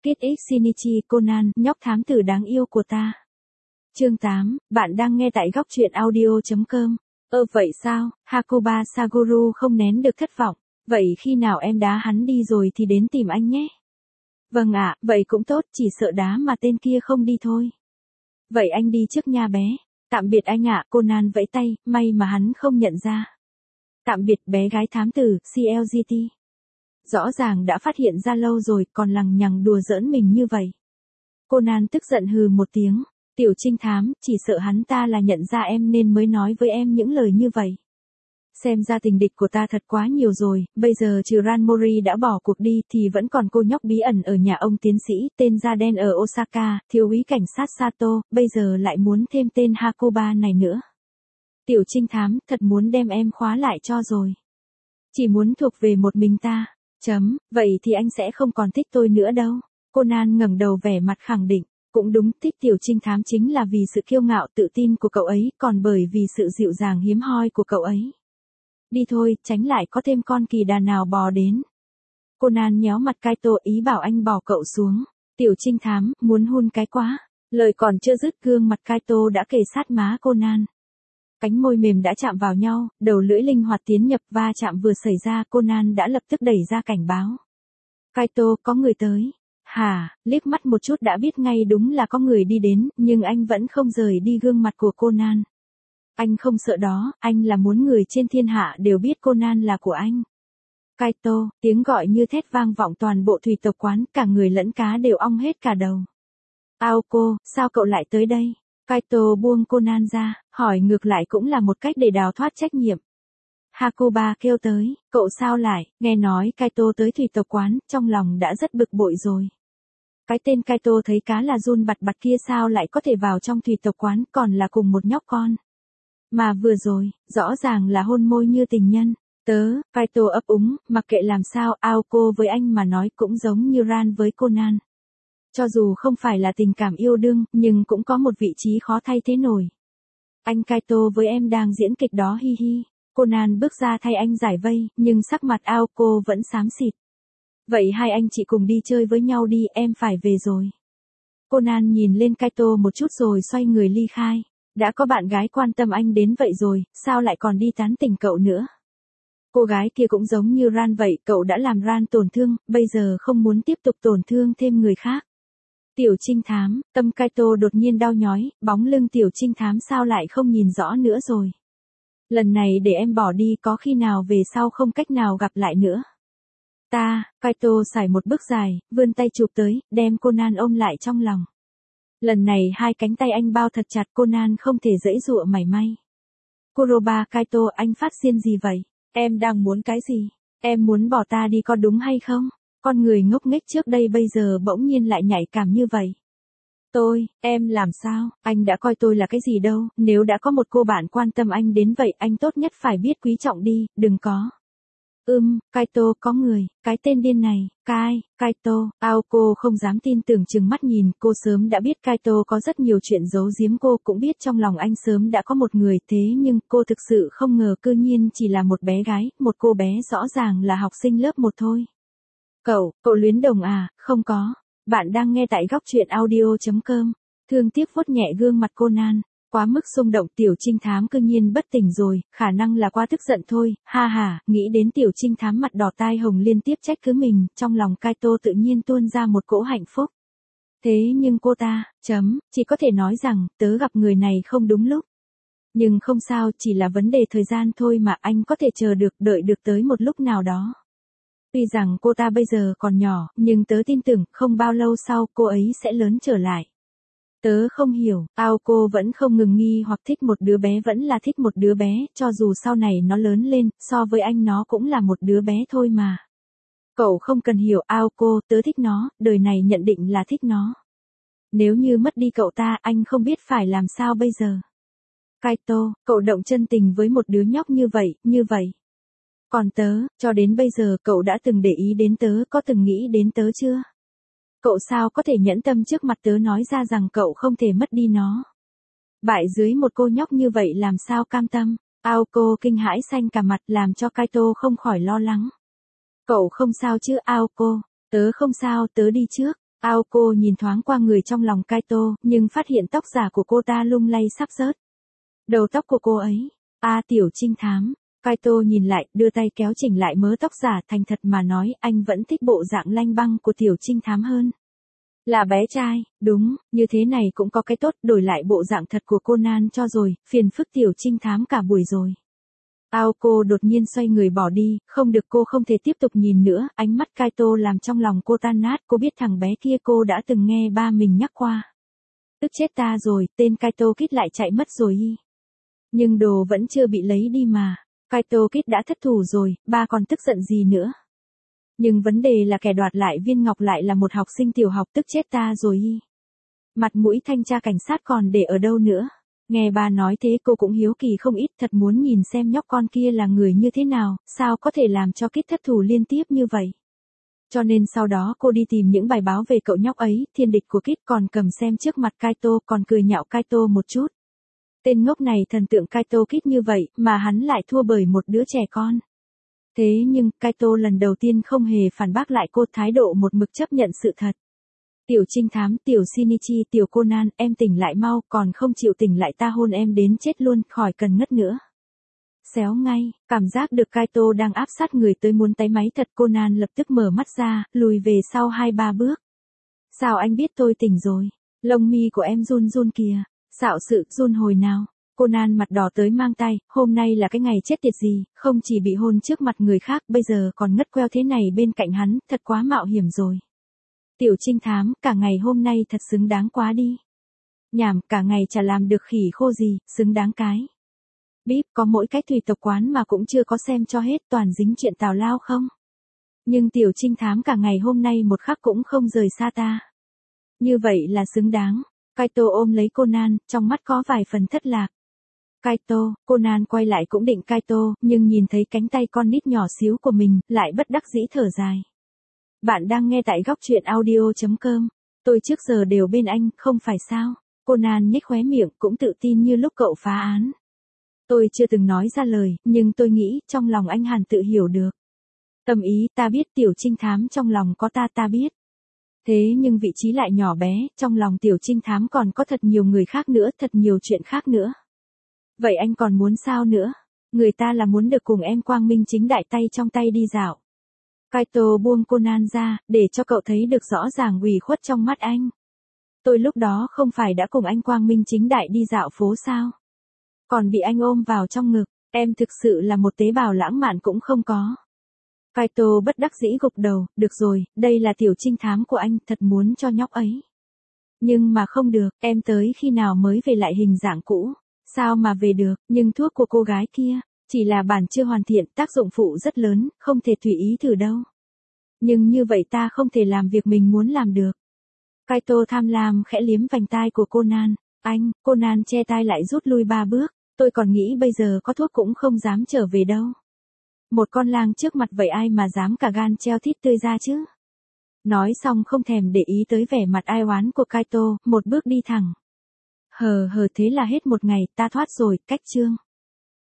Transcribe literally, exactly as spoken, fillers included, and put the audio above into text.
Kid X Shinichi Conan, nhóc thám tử đáng yêu của ta. Chương tám, bạn đang nghe tại góc truyện audio.com. Ơ vậy sao, Hakuba Saguru không nén được thất vọng. Vậy khi nào em đá hắn đi rồi thì đến tìm anh nhé. Vâng ạ, vậy cũng tốt, chỉ sợ đá mà tên kia không đi thôi. Vậy anh đi trước nha bé. Tạm biệt anh ạ, Conan vẫy tay, may mà hắn không nhận ra. Tạm biệt bé gái thám tử, xê lờ giê tê. Rõ ràng đã phát hiện ra lâu rồi, còn lằng nhằng đùa giỡn mình như vậy. Conan tức giận hừ một tiếng. Tiểu trinh thám, chỉ sợ hắn ta là nhận ra em nên mới nói với em những lời như vậy. Xem ra tình địch của ta thật quá nhiều rồi, bây giờ trừ Ranmori đã bỏ cuộc đi thì vẫn còn cô nhóc bí ẩn ở nhà ông tiến sĩ, tên da đen ở Osaka, thiếu úy cảnh sát Sato, bây giờ lại muốn thêm tên Hakuba này nữa. Tiểu trinh thám, thật muốn đem em khóa lại cho rồi. Chỉ muốn thuộc về một mình ta. Chấm, vậy thì anh sẽ không còn thích tôi nữa đâu. Conan ngẩng đầu vẻ mặt khẳng định. Cũng đúng, thích tiểu trinh thám chính là vì sự kiêu ngạo tự tin của cậu ấy, còn bởi vì sự dịu dàng hiếm hoi của cậu ấy. Đi thôi, tránh lại có thêm con kỳ đà nào bò đến. Conan nhéo mặt Kaito ý bảo anh bỏ cậu xuống. Tiểu trinh thám, muốn hôn cái quá. Lời còn chưa dứt gương mặt Kaito đã kề sát má Conan. Cánh môi mềm đã chạm vào nhau, đầu lưỡi linh hoạt tiến nhập va chạm vừa xảy ra, Conan đã lập tức đẩy ra cảnh báo. Kaito, có người tới. Hả, liếc mắt một chút đã biết ngay đúng là có người đi đến, nhưng anh vẫn không rời đi gương mặt của Conan. Anh không sợ đó, anh là muốn người trên thiên hạ đều biết Conan là của anh. Kaito, tiếng gọi như thét vang vọng toàn bộ thủy tộc quán, cả người lẫn cá đều ong hết cả đầu. Aoko, sao cậu lại tới đây? Kaito buông Conan ra, hỏi ngược lại cũng là một cách để đào thoát trách nhiệm. Hakuba kêu tới, cậu sao lại, nghe nói Kaito tới thủy tộc quán, trong lòng đã rất bực bội rồi. Cái tên Kaito thấy cá là run bặt bặt kia sao lại có thể vào trong thủy tộc quán, còn là cùng một nhóc con. Mà vừa rồi, rõ ràng là hôn môi như tình nhân. Tớ, Kaito ấp úng, mặc kệ làm sao, Aoko với anh mà nói cũng giống như Ran với Conan. Cho dù không phải là tình cảm yêu đương, nhưng cũng có một vị trí khó thay thế nổi. Anh Kaito với em đang diễn kịch đó hi hi. Conan bước ra thay anh giải vây, nhưng sắc mặt Aoko vẫn xám xịt. Vậy hai anh chị cùng đi chơi với nhau đi, em phải về rồi. Conan nhìn lên Kaito một chút rồi xoay người ly khai. Đã có bạn gái quan tâm anh đến vậy rồi, sao lại còn đi tán tỉnh cậu nữa? Cô gái kia cũng giống như Ran vậy, cậu đã làm Ran tổn thương, bây giờ không muốn tiếp tục tổn thương thêm người khác. Tiểu trinh thám, tâm Kaito đột nhiên đau nhói, bóng lưng tiểu trinh thám sao lại không nhìn rõ nữa rồi. Lần này để em bỏ đi, có khi nào về sau không cách nào gặp lại nữa. Ta, Kaito xài một bước dài, vươn tay chụp tới, đem Conan ôm lại trong lòng. Lần này hai cánh tay anh bao thật chặt, Conan không thể giãy giụa mảy may. Kuroba Kaito, anh phát điên gì vậy? Em đang muốn cái gì? Em muốn bỏ ta đi có đúng hay không? Con người ngốc nghếch trước đây bây giờ bỗng nhiên lại nhạy cảm như vậy. Tôi, em làm sao? Anh đã coi tôi là cái gì đâu, nếu đã có một cô bạn quan tâm anh đến vậy, anh tốt nhất phải biết quý trọng đi, đừng có. Ưm, Kaito, có người, cái tên điên này, Kai, Kaito, Aoko không dám tin tưởng trừng mắt nhìn, cô sớm đã biết Kaito có rất nhiều chuyện giấu giếm, cô cũng biết trong lòng anh sớm đã có một người, thế nhưng cô thực sự không ngờ cư nhiên chỉ là một bé gái, một cô bé rõ ràng là học sinh lớp một thôi. Cậu, cậu luyến đồng à, không có. Bạn đang nghe tại góc truyện audio.com. Thương tiếc vuốt nhẹ gương mặt Conan. Quá mức xung động, tiểu trinh thám cư nhiên bất tỉnh rồi, khả năng là quá tức giận thôi, ha ha, nghĩ đến tiểu trinh thám mặt đỏ tai hồng liên tiếp trách cứ mình, trong lòng Kaito tự nhiên tuôn ra một cỗ hạnh phúc. Thế nhưng cô ta, chấm, chỉ có thể nói rằng, tớ gặp người này không đúng lúc. Nhưng không sao, chỉ là vấn đề thời gian thôi mà, anh có thể chờ được, đợi được tới một lúc nào đó. Tuy rằng cô ta bây giờ còn nhỏ, nhưng tớ tin tưởng, không bao lâu sau, cô ấy sẽ lớn trở lại. Tớ không hiểu, Aoko vẫn không ngừng nghi hoặc thích một đứa bé vẫn là thích một đứa bé, cho dù sau này nó lớn lên, so với anh nó cũng là một đứa bé thôi mà. Cậu không cần hiểu Aoko, tớ thích nó, đời này nhận định là thích nó. Nếu như mất đi cậu ta, anh không biết phải làm sao bây giờ. Kaito, cậu động chân tình với một đứa nhóc như vậy, như vậy. Còn tớ, cho đến bây giờ cậu đã từng để ý đến tớ, có từng nghĩ đến tớ chưa? Cậu sao có thể nhẫn tâm trước mặt tớ nói ra rằng cậu không thể mất đi nó? Bại dưới một cô nhóc như vậy làm sao cam tâm? Aoko kinh hãi xanh cả mặt làm cho Kaito không khỏi lo lắng. Cậu không sao chứ Aoko? Tớ không sao, tớ đi trước. Aoko nhìn thoáng qua người trong lòng Kaito, nhưng phát hiện tóc giả của cô ta lung lay sắp rớt. Đầu tóc của cô ấy. A à, tiểu trinh thám. Kaito nhìn lại, đưa tay kéo chỉnh lại mớ tóc giả, thành thật mà nói, anh vẫn thích bộ dạng lanh băng của tiểu trinh thám hơn. Là bé trai, đúng, như thế này cũng có cái tốt, đổi lại bộ dạng thật của Conan cho rồi, phiền phức tiểu trinh thám cả buổi rồi. Aoko đột nhiên xoay người bỏ đi, không được, cô không thể tiếp tục nhìn nữa, ánh mắt Kaito làm trong lòng cô tan nát, cô biết thằng bé kia cô đã từng nghe ba mình nhắc qua. Tức chết ta rồi, tên Kaito Kid lại chạy mất rồi y. Nhưng đồ vẫn chưa bị lấy đi mà, Kaito Kid đã thất thủ rồi, ba còn tức giận gì nữa. Nhưng vấn đề là kẻ đoạt lại viên ngọc lại là một học sinh tiểu học, tức chết ta rồi y. Mặt mũi thanh tra cảnh sát còn để ở đâu nữa. Nghe ba nói thế cô cũng hiếu kỳ không ít, thật muốn nhìn xem nhóc con kia là người như thế nào, sao có thể làm cho Kid thất thủ liên tiếp như vậy. Cho nên sau đó cô đi tìm những bài báo về cậu nhóc ấy, thiên địch của Kid, còn cầm xem trước mặt Kaito, còn cười nhạo Kaito một chút. Tên ngốc này thần tượng Kaito Kid như vậy, mà hắn lại thua bởi một đứa trẻ con. Thế nhưng, Kaito lần đầu tiên không hề phản bác lại cô, thái độ một mực chấp nhận sự thật. Tiểu trinh thám, tiểu Shinichi, tiểu Conan, em tỉnh lại mau, còn không chịu tỉnh lại ta hôn em đến chết luôn, khỏi cần ngất nữa. Xéo ngay, cảm giác được Kaito đang áp sát người tới muốn táy máy thật, Conan lập tức mở mắt ra, lùi về sau hai ba bước. Sao anh biết tôi tỉnh rồi? Lông mi của em run run kìa. Xạo sự, run hồi nào? Conan mặt đỏ tới mang tay, hôm nay là cái ngày chết tiệt gì, không chỉ bị hôn trước mặt người khác, bây giờ còn ngất queo thế này bên cạnh hắn, thật quá mạo hiểm rồi. Tiểu trinh thám, cả ngày hôm nay thật xứng đáng quá đi. Nhảm, cả ngày chả làm được khỉ khô gì, xứng đáng cái. Bíp, có mỗi cái tùy tộc quán mà cũng chưa có xem cho hết, toàn dính chuyện tào lao không? Nhưng tiểu trinh thám cả ngày hôm nay một khắc cũng không rời xa ta. Như vậy là xứng đáng. Kaito ôm lấy Conan, trong mắt có vài phần thất lạc. Kaito, Conan quay lại cũng định Kaito, nhưng nhìn thấy cánh tay con nít nhỏ xíu của mình, lại bất đắc dĩ thở dài. Bạn đang nghe tại góc truyện audio chấm com. Tôi trước giờ đều bên anh, không phải sao? Conan nhếch khóe miệng, cũng tự tin như lúc cậu phá án. Tôi chưa từng nói ra lời, nhưng tôi nghĩ, trong lòng anh hẳn tự hiểu được. Tâm ý, ta biết, tiểu trinh thám trong lòng có ta, ta biết. Thế nhưng vị trí lại nhỏ bé, trong lòng tiểu trinh thám còn có thật nhiều người khác nữa, thật nhiều chuyện khác nữa. Vậy anh còn muốn sao nữa? Người ta là muốn được cùng em quang minh chính đại tay trong tay đi dạo. Kaito buông Conan ra, để cho cậu thấy được rõ ràng ủy khuất trong mắt anh. Tôi lúc đó không phải đã cùng anh quang minh chính đại đi dạo phố sao? Còn bị anh ôm vào trong ngực, em thực sự là một tế bào lãng mạn cũng không có. Kaito bất đắc dĩ gục đầu, được rồi, đây là tiểu trinh thám của anh, thật muốn cho nhóc ấy. Nhưng mà không được, em tới khi nào mới về lại hình dạng cũ, sao mà về được, nhưng thuốc của cô gái kia, chỉ là bản chưa hoàn thiện, tác dụng phụ rất lớn, không thể tùy ý thử đâu. Nhưng như vậy ta không thể làm việc mình muốn làm được. Kaito tham lam khẽ liếm vành tai của Conan, anh, Conan che tai lại rút lui ba bước, tôi còn nghĩ bây giờ có thuốc cũng không dám trở về đâu. Một con lang trước mặt vậy ai mà dám cả gan treo thít tươi ra chứ. Nói xong không thèm để ý tới vẻ mặt ai oán của Kaito, một bước đi thẳng. Hờ hờ thế là hết một ngày, ta thoát rồi, cách chương.